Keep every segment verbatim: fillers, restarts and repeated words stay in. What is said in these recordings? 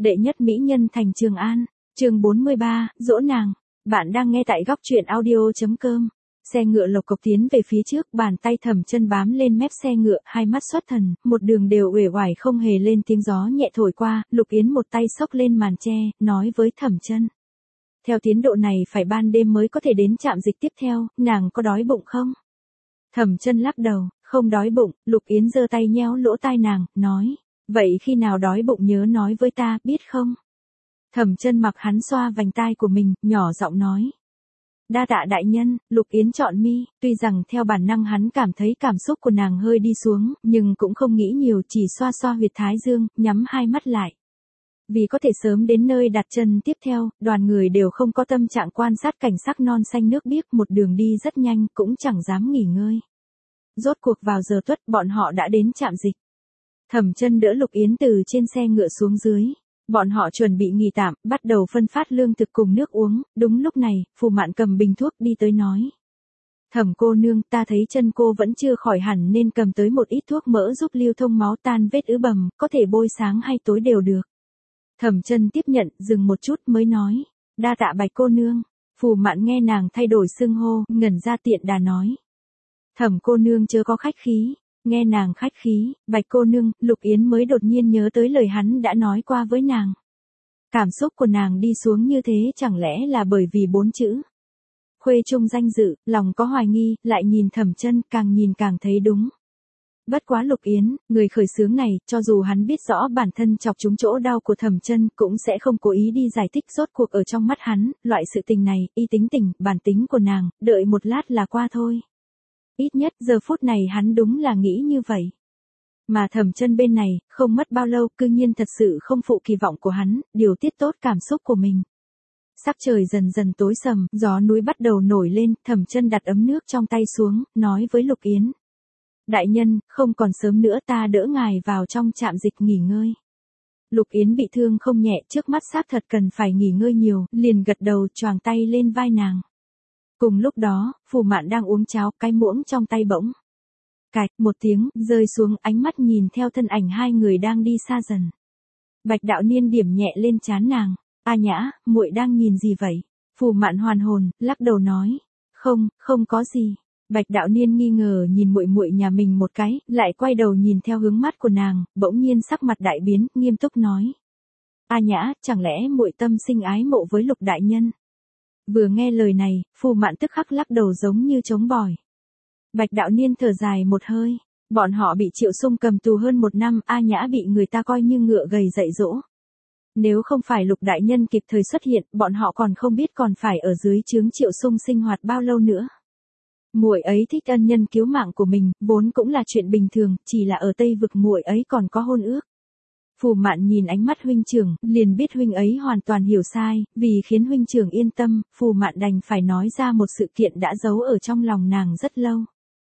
Đệ nhất mỹ nhân thành Trường An, chương bốn mươi ba, dỗ nàng. Bạn đang nghe tại góc truyện audio.com. Xe ngựa lộc cộc tiến về phía trước, bàn tay Thẩm Chân bám lên mép xe ngựa, hai mắt xuất thần, một đường đều uể oải không hề lên tiếng, gió nhẹ thổi qua, Lục Yến một tay xốc lên màn che, nói với Thẩm Chân. Theo tiến độ này phải ban đêm mới có thể đến trạm dịch tiếp theo, nàng có đói bụng không? Thẩm Chân lắc đầu, không đói bụng. Lục Yến giơ tay nhéo lỗ tai nàng, nói, vậy khi nào đói bụng nhớ nói với ta, biết không? Thẩm Chân mặc hắn xoa vành tai của mình, nhỏ giọng nói. Đa tạ đại nhân. Lục Yến trọn mi, tuy rằng theo bản năng hắn cảm thấy cảm xúc của nàng hơi đi xuống, nhưng cũng không nghĩ nhiều, chỉ xoa xoa huyệt thái dương, nhắm hai mắt lại. Vì có thể sớm đến nơi đặt chân tiếp theo, đoàn người đều không có tâm trạng quan sát cảnh sắc non xanh nước biếc, một đường đi rất nhanh, cũng chẳng dám nghỉ ngơi. Rốt cuộc vào giờ tuất, bọn họ đã đến trạm dịch. Thẩm Chân đỡ Lục Yến từ trên xe ngựa xuống dưới. Bọn họ chuẩn bị nghỉ tạm, bắt đầu phân phát lương thực cùng nước uống. Đúng lúc này, Phù Mạn cầm bình thuốc đi tới nói. Thẩm cô nương, ta thấy chân cô vẫn chưa khỏi hẳn nên cầm tới một ít thuốc mỡ giúp lưu thông máu, tan vết ứ bầm, có thể bôi sáng hay tối đều được. Thẩm Chân tiếp nhận, dừng một chút mới nói. Đa tạ Bạch cô nương. Phù Mạn nghe nàng thay đổi xưng hô, ngẩn ra tiện đà nói. Thẩm cô nương chớ có khách khí. Nghe nàng khách khí, Bạch cô nương, Lục Yến mới đột nhiên nhớ tới lời hắn đã nói qua với nàng. Cảm xúc của nàng đi xuống như thế chẳng lẽ là bởi vì bốn chữ. Khuê trung danh dự, lòng có hoài nghi, lại nhìn Thẩm Chân, càng nhìn càng thấy đúng. Bất quá Lục Yến, người khởi xướng này, cho dù hắn biết rõ bản thân chọc trúng chỗ đau của Thẩm Chân, cũng sẽ không cố ý đi giải thích. Rốt cuộc ở trong mắt hắn, loại sự tình này, y tính tình, bản tính của nàng, đợi một lát là qua thôi. Ít nhất giờ phút này hắn đúng là nghĩ như vậy. Mà Thẩm Chân bên này, không mất bao lâu, cư nhiên thật sự không phụ kỳ vọng của hắn, điều tiết tốt cảm xúc của mình. Sắc trời dần dần tối sầm, gió núi bắt đầu nổi lên, Thẩm Chân đặt ấm nước trong tay xuống, nói với Lục Yến. Đại nhân, không còn sớm nữa, ta đỡ ngài vào trong trạm dịch nghỉ ngơi. Lục Yến bị thương không nhẹ, trước mắt xác thật cần phải nghỉ ngơi nhiều, liền gật đầu, choàng tay lên vai nàng. Cùng lúc đó, Phù Mạn đang uống cháo, cái muỗng trong tay bỗng. Cạch, một tiếng, rơi xuống, ánh mắt nhìn theo thân ảnh hai người đang đi xa dần. Bạch Đạo Niên điểm nhẹ lên trán nàng. A Nhã, muội đang nhìn gì vậy? Phù Mạn hoàn hồn, lắc đầu nói. Không, không có gì. Bạch Đạo Niên nghi ngờ nhìn muội muội nhà mình một cái, lại quay đầu nhìn theo hướng mắt của nàng, bỗng nhiên sắc mặt đại biến, nghiêm túc nói. A Nhã, chẳng lẽ muội tâm sinh ái mộ với Lục đại nhân? Vừa nghe lời này, Phù Mạn tức khắc lắc đầu giống như trống bỏi. Bạch Đạo Niên thở dài một hơi, bọn họ bị Triệu Sung cầm tù hơn một năm, A Nhã bị người ta coi như ngựa gầy dạy dỗ. Nếu không phải Lục đại nhân kịp thời xuất hiện, bọn họ còn không biết còn phải ở dưới trướng Triệu Sung sinh hoạt bao lâu nữa. Muội ấy thích ân nhân cứu mạng của mình, vốn cũng là chuyện bình thường, chỉ là ở Tây vực muội ấy còn có hôn ước. Phù Mạn nhìn ánh mắt huynh trưởng, liền biết huynh ấy hoàn toàn hiểu sai, vì khiến huynh trưởng yên tâm, Phù Mạn đành phải nói ra một sự kiện đã giấu ở trong lòng nàng rất lâu.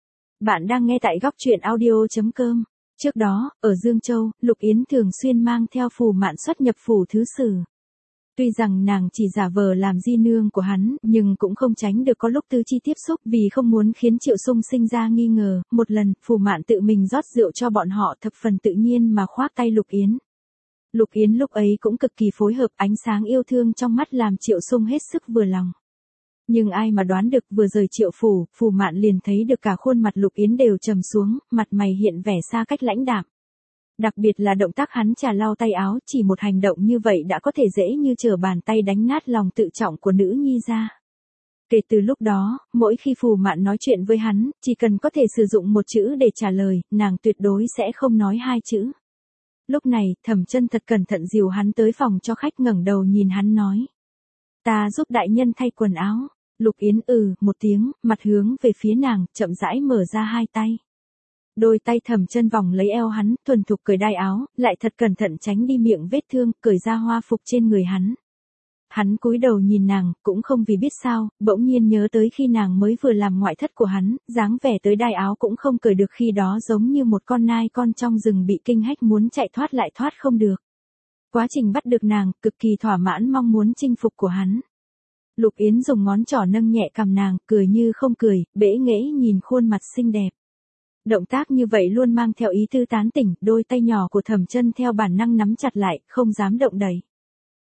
Bạn đang nghe tại góc truyện audio.com. Trước đó, ở Dương Châu, Lục Yến thường xuyên mang theo Phù Mạn xuất nhập phủ thứ sử. Tuy rằng nàng chỉ giả vờ làm di nương của hắn, nhưng cũng không tránh được có lúc tứ chi tiếp xúc, vì không muốn khiến Triệu Sung sinh ra nghi ngờ. Một lần, Phù Mạn tự mình rót rượu cho bọn họ, thập phần tự nhiên mà khoác tay Lục Yến. Lục Yến lúc ấy cũng cực kỳ phối hợp, ánh sáng yêu thương trong mắt làm Triệu Sung hết sức vừa lòng. Nhưng ai mà đoán được, vừa rời Triệu phủ, Phù Mạn liền thấy được cả khuôn mặt Lục Yến đều trầm xuống, mặt mày hiện vẻ xa cách lãnh đạm. Đặc biệt là động tác hắn chà lau tay áo, chỉ một hành động như vậy đã có thể dễ như trở bàn tay đánh nát lòng tự trọng của nữ nhi ra. Kể từ lúc đó, mỗi khi Phù Mạn nói chuyện với hắn, chỉ cần có thể sử dụng một chữ để trả lời, nàng tuyệt đối sẽ không nói hai chữ. Lúc này, Thẩm Chân thật cẩn thận dìu hắn tới phòng cho khách, ngẩng đầu nhìn hắn nói. Ta giúp đại nhân thay quần áo. Lục Yến ừ, một tiếng, mặt hướng về phía nàng, chậm rãi mở ra hai tay. Đôi tay Thẩm Chân vòng lấy eo hắn, thuần thục cởi đai áo, lại thật cẩn thận tránh đi miệng vết thương, cởi ra hoa phục trên người hắn. Hắn cúi đầu nhìn nàng, cũng không vì biết sao, bỗng nhiên nhớ tới khi nàng mới vừa làm ngoại thất của hắn, dáng vẻ tới đai áo cũng không cởi được, khi đó giống như một con nai con trong rừng bị kinh hách muốn chạy thoát lại thoát không được. Quá trình bắt được nàng, cực kỳ thỏa mãn mong muốn chinh phục của hắn. Lục Yến dùng ngón trỏ nâng nhẹ cằm nàng, cười như không cười, bẽ nghễ nhìn khuôn mặt xinh đẹp. Động tác như vậy luôn mang theo ý tư tán tỉnh, đôi tay nhỏ của Thẩm Chân theo bản năng nắm chặt lại, không dám động đậy.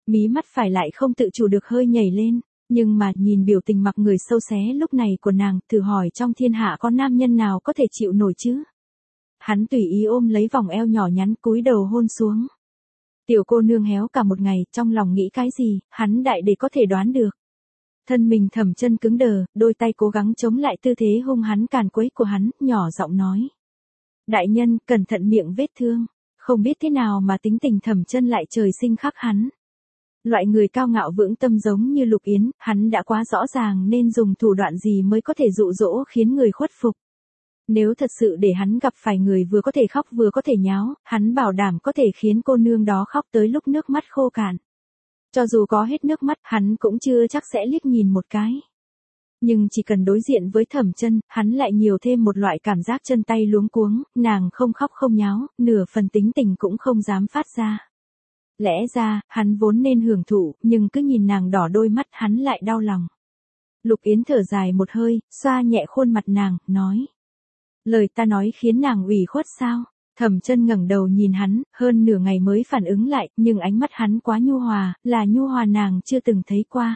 Mí mắt phải lại không tự chủ được hơi nhảy lên, nhưng mà nhìn biểu tình mặc người sâu xé lúc này của nàng, thử hỏi trong thiên hạ có nam nhân nào có thể chịu nổi chứ? Hắn tùy ý ôm lấy vòng eo nhỏ nhắn cúi đầu hôn xuống. Tiểu cô nương héo cả một ngày, trong lòng nghĩ cái gì, hắn đại để có thể đoán được. Thân mình Thẩm Chân cứng đờ, đôi tay cố gắng chống lại tư thế hung hắn càn quấy của hắn, nhỏ giọng nói. Đại nhân, cẩn thận miệng vết thương. Không biết thế nào mà tính tình Thẩm Chân lại trời sinh khắc hắn. Loại người cao ngạo vững tâm giống như Lục Yến, hắn đã quá rõ ràng nên dùng thủ đoạn gì mới có thể dụ dỗ khiến người khuất phục. Nếu thật sự để hắn gặp phải người vừa có thể khóc vừa có thể nháo, hắn bảo đảm có thể khiến cô nương đó khóc tới lúc nước mắt khô cạn. Cho dù có hết nước mắt, hắn cũng chưa chắc sẽ liếc nhìn một cái. Nhưng chỉ cần đối diện với Thẩm Chân, hắn lại nhiều thêm một loại cảm giác chân tay luống cuống, nàng không khóc không nháo, nửa phần tính tình cũng không dám phát ra. Lẽ ra, hắn vốn nên hưởng thụ, nhưng cứ nhìn nàng đỏ đôi mắt hắn lại đau lòng. Lục Yến thở dài một hơi, xoa nhẹ khuôn mặt nàng, nói. Lời ta nói khiến nàng ủy khuất sao? Thẩm Chân ngẩng đầu nhìn hắn, hơn nửa ngày mới phản ứng lại, nhưng ánh mắt hắn quá nhu hòa, là nhu hòa nàng chưa từng thấy qua.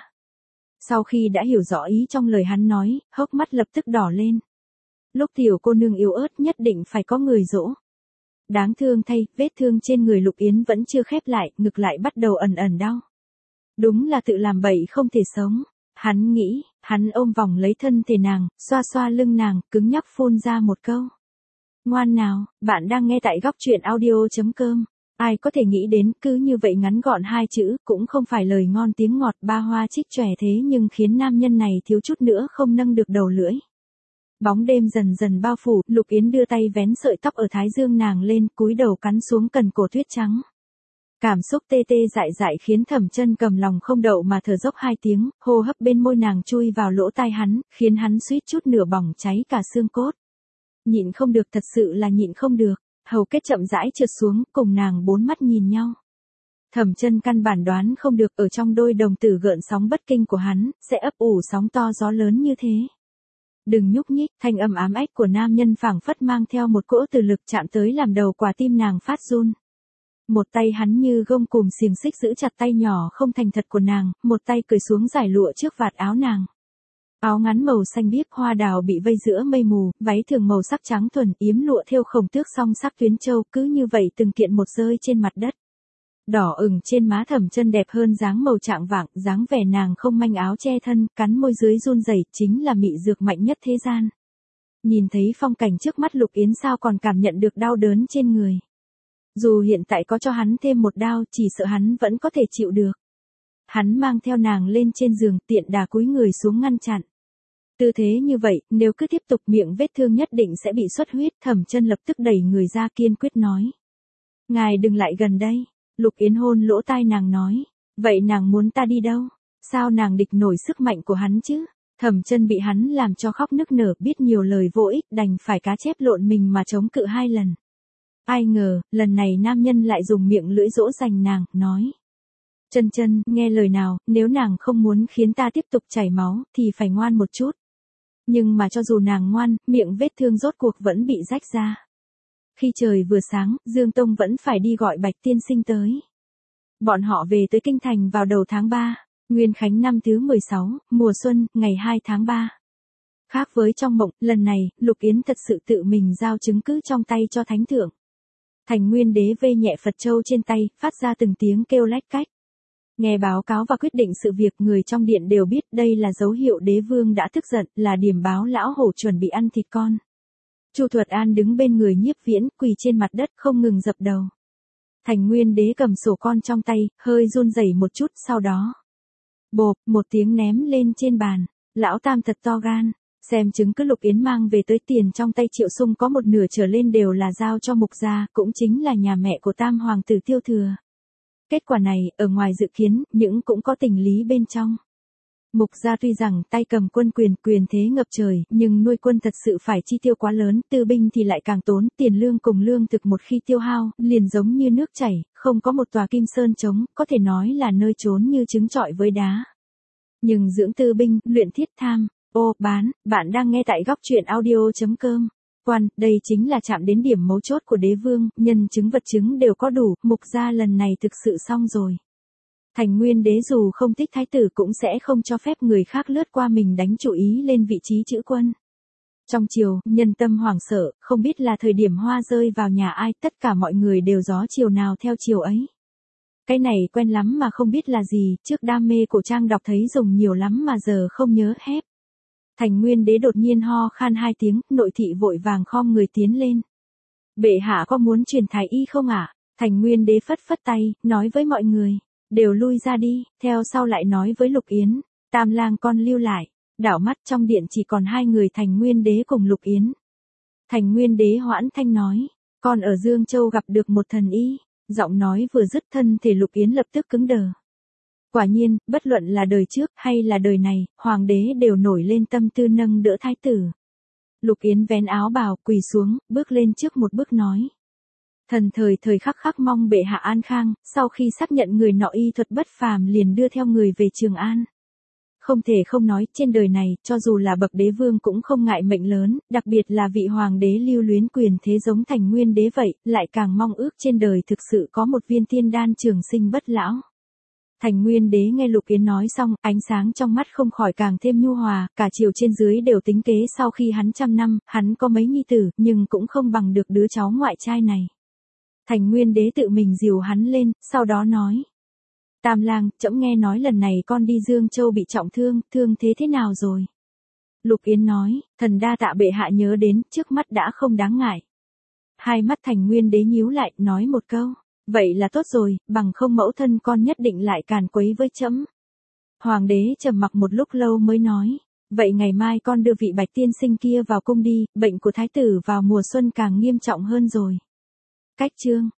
Sau khi đã hiểu rõ ý trong lời hắn nói, hốc mắt lập tức đỏ lên. Lúc tiểu cô nương yếu ớt nhất định phải có người dỗ. Đáng thương thay, vết thương trên người Lục Yến vẫn chưa khép lại, ngực lại bắt đầu ẩn ẩn đau. Đúng là tự làm bậy không thể sống. Hắn nghĩ, hắn ôm vòng lấy thân thể nàng, xoa xoa lưng nàng, cứng nhắc phun ra một câu. Ngoan nào, bạn đang nghe tại góc truyện audio chấm com. Ai có thể nghĩ đến, cứ như vậy ngắn gọn hai chữ, cũng không phải lời ngon tiếng ngọt ba hoa trích chòe thế nhưng khiến nam nhân này thiếu chút nữa không nâng được đầu lưỡi. Bóng đêm dần dần bao phủ, Lục Yến đưa tay vén sợi tóc ở thái dương nàng lên, cúi đầu cắn xuống cần cổ tuyết trắng. Cảm xúc tê tê dại dại khiến Thẩm Chân cầm lòng không đậu mà thở dốc hai tiếng, hô hấp bên môi nàng chui vào lỗ tai hắn, khiến hắn suýt chút nửa bỏng cháy cả xương cốt. Nhịn không được, thật sự là nhịn không được, hầu kết chậm rãi trượt xuống, cùng nàng bốn mắt nhìn nhau. Thẩm Chân căn bản đoán không được ở trong đôi đồng tử gợn sóng bất kinh của hắn, sẽ ấp ủ sóng to gió lớn như thế. Đừng nhúc nhích, thanh âm ám ách của nam nhân phảng phất mang theo một cỗ từ lực chạm tới làm đầu quả tim nàng phát run. Một tay hắn như gông cùm xiềng xích giữ chặt tay nhỏ không thành thật của nàng, một tay cởi xuống giải lụa trước vạt áo nàng. Áo ngắn màu xanh biếc hoa đào bị vây giữa mây mù, váy thường màu sắc trắng thuần, yếm lụa thêu khổng tước song sắc tuyến châu, cứ như vậy từng kiện một rơi trên mặt đất. Đỏ ửng trên má Thẩm Chân đẹp hơn dáng màu trạng vạng, dáng vẻ nàng không manh áo che thân, cắn môi dưới run rẩy, chính là mị dược mạnh nhất thế gian. Nhìn thấy phong cảnh trước mắt Lục Yến sao còn cảm nhận được đau đớn trên người. Dù hiện tại có cho hắn thêm một đao, chỉ sợ hắn vẫn có thể chịu được. Hắn mang theo nàng lên trên giường, tiện đà cúi người xuống ngăn chặn. Tư thế như vậy, nếu cứ tiếp tục miệng vết thương nhất định sẽ bị xuất huyết, Thẩm Chân lập tức đẩy người ra kiên quyết nói. Ngài đừng lại gần đây. Lục Yến hôn lỗ tai nàng nói. Vậy nàng muốn ta đi đâu? Sao nàng địch nổi sức mạnh của hắn chứ? Thẩm Chân bị hắn làm cho khóc nức nở, biết nhiều lời vô ích, đành phải cá chép lộn mình mà chống cự hai lần. Ai ngờ, lần này nam nhân lại dùng miệng lưỡi dỗ dành nàng, nói. Chân Chân, nghe lời nào, nếu nàng không muốn khiến ta tiếp tục chảy máu, thì phải ngoan một chút. Nhưng mà cho dù nàng ngoan, miệng vết thương rốt cuộc vẫn bị rách ra. Khi trời vừa sáng, Dương Tông vẫn phải đi gọi Bạch tiên sinh tới. Bọn họ về tới Kinh Thành vào đầu tháng ba, Nguyên Khánh năm thứ mười sáu, mùa xuân, ngày hai tháng ba. Khác với trong mộng, lần này, Lục Yến thật sự tự mình giao chứng cứ trong tay cho Thánh Thượng. Thành Nguyên Đế vê nhẹ Phật châu trên tay, phát ra từng tiếng kêu lách cách. Nghe báo cáo và quyết định sự việc, người trong điện đều biết đây là dấu hiệu đế vương đã tức giận, là điểm báo lão hổ chuẩn bị ăn thịt con. Chu Thuật An đứng bên người Nhiếp Viễn, quỳ trên mặt đất không ngừng dập đầu. Thành Nguyên Đế cầm sổ con trong tay, hơi run rẩy một chút, sau đó. Bộp, một tiếng ném lên trên bàn. Lão Tam thật to gan. Xem chứng cứ Lục Yến mang về tới tiền trong tay Triệu Sung có một nửa trở lên đều là giao cho Mục gia, cũng chính là nhà mẹ của Tam Hoàng tử Tiêu Thừa. Kết quả này, ở ngoài dự kiến, những cũng có tình lý bên trong. Mục gia tuy rằng tay cầm quân quyền, quyền thế ngập trời, nhưng nuôi quân thật sự phải chi tiêu quá lớn, tư binh thì lại càng tốn, tiền lương cùng lương thực một khi tiêu hao, liền giống như nước chảy, không có một tòa Kim Sơn trống, có thể nói là nơi trốn như trứng trọi với đá. Nhưng dưỡng tư binh, luyện thiết tham, ô, bán, bạn đang nghe tại góc truyện audio chấm com. Quan, đây chính là chạm đến điểm mấu chốt của đế vương, nhân chứng vật chứng đều có đủ, Mục gia lần này thực sự xong rồi. Thành Nguyên đế dù không thích thái tử cũng sẽ không cho phép người khác lướt qua mình đánh chủ ý lên vị trí chữ quân. Trong triều, nhân tâm hoảng sợ, không biết là thời điểm hoa rơi vào nhà ai, tất cả mọi người đều gió chiều nào theo chiều ấy. Cái này quen lắm mà không biết là gì, trước đam mê cổ trang đọc thấy dùng nhiều lắm mà giờ không nhớ hết. Thành Nguyên đế đột nhiên ho khan hai tiếng, nội thị vội vàng khom người tiến lên. Bệ hạ có muốn truyền thái y không ạ? Thành Nguyên đế phất phất tay, nói với mọi người, đều lui ra đi, theo sau lại nói với Lục Yến, Tam lang con lưu lại. Đảo mắt trong điện chỉ còn hai người Thành Nguyên đế cùng Lục Yến. Thành Nguyên đế hoãn thanh nói, con ở Dương Châu gặp được một thần y, giọng nói vừa dứt thân thể Lục Yến lập tức cứng đờ. Quả nhiên, bất luận là đời trước hay là đời này, hoàng đế đều nổi lên tâm tư nâng đỡ thái tử. Lục Yến vén áo bào, quỳ xuống, bước lên trước một bước nói. Thần thời thời khắc khắc mong bệ hạ an khang, sau khi xác nhận người nọ y thuật bất phàm liền đưa theo người về Trường An. Không thể không nói, trên đời này, cho dù là bậc đế vương cũng không ngại mệnh lớn, đặc biệt là vị hoàng đế lưu luyến quyền thế giống Thành Nguyên đế vậy, lại càng mong ước trên đời thực sự có một viên tiên đan trường sinh bất lão. Thành Nguyên đế nghe Lục Yến nói xong, ánh sáng trong mắt không khỏi càng thêm nhu hòa, cả triều trên dưới đều tính kế sau khi hắn trăm năm, hắn có mấy nhi tử, nhưng cũng không bằng được đứa cháu ngoại trai này. Thành Nguyên đế tự mình dìu hắn lên, sau đó nói. Tam lang, trẫm nghe nói lần này con đi Dương Châu bị trọng thương, thương thế thế nào rồi? Lục Yến nói, thần đa tạ bệ hạ nhớ đến, trước mắt đã không đáng ngại. Hai mắt Thành Nguyên đế nhíu lại, nói một câu, vậy là tốt rồi, bằng không mẫu thân con nhất định lại càn quấy với trẫm. Hoàng đế trầm mặc một lúc lâu mới nói, vậy ngày mai con đưa vị Bạch tiên sinh kia vào cung đi, bệnh của thái tử vào mùa xuân càng nghiêm trọng hơn rồi. Cách chương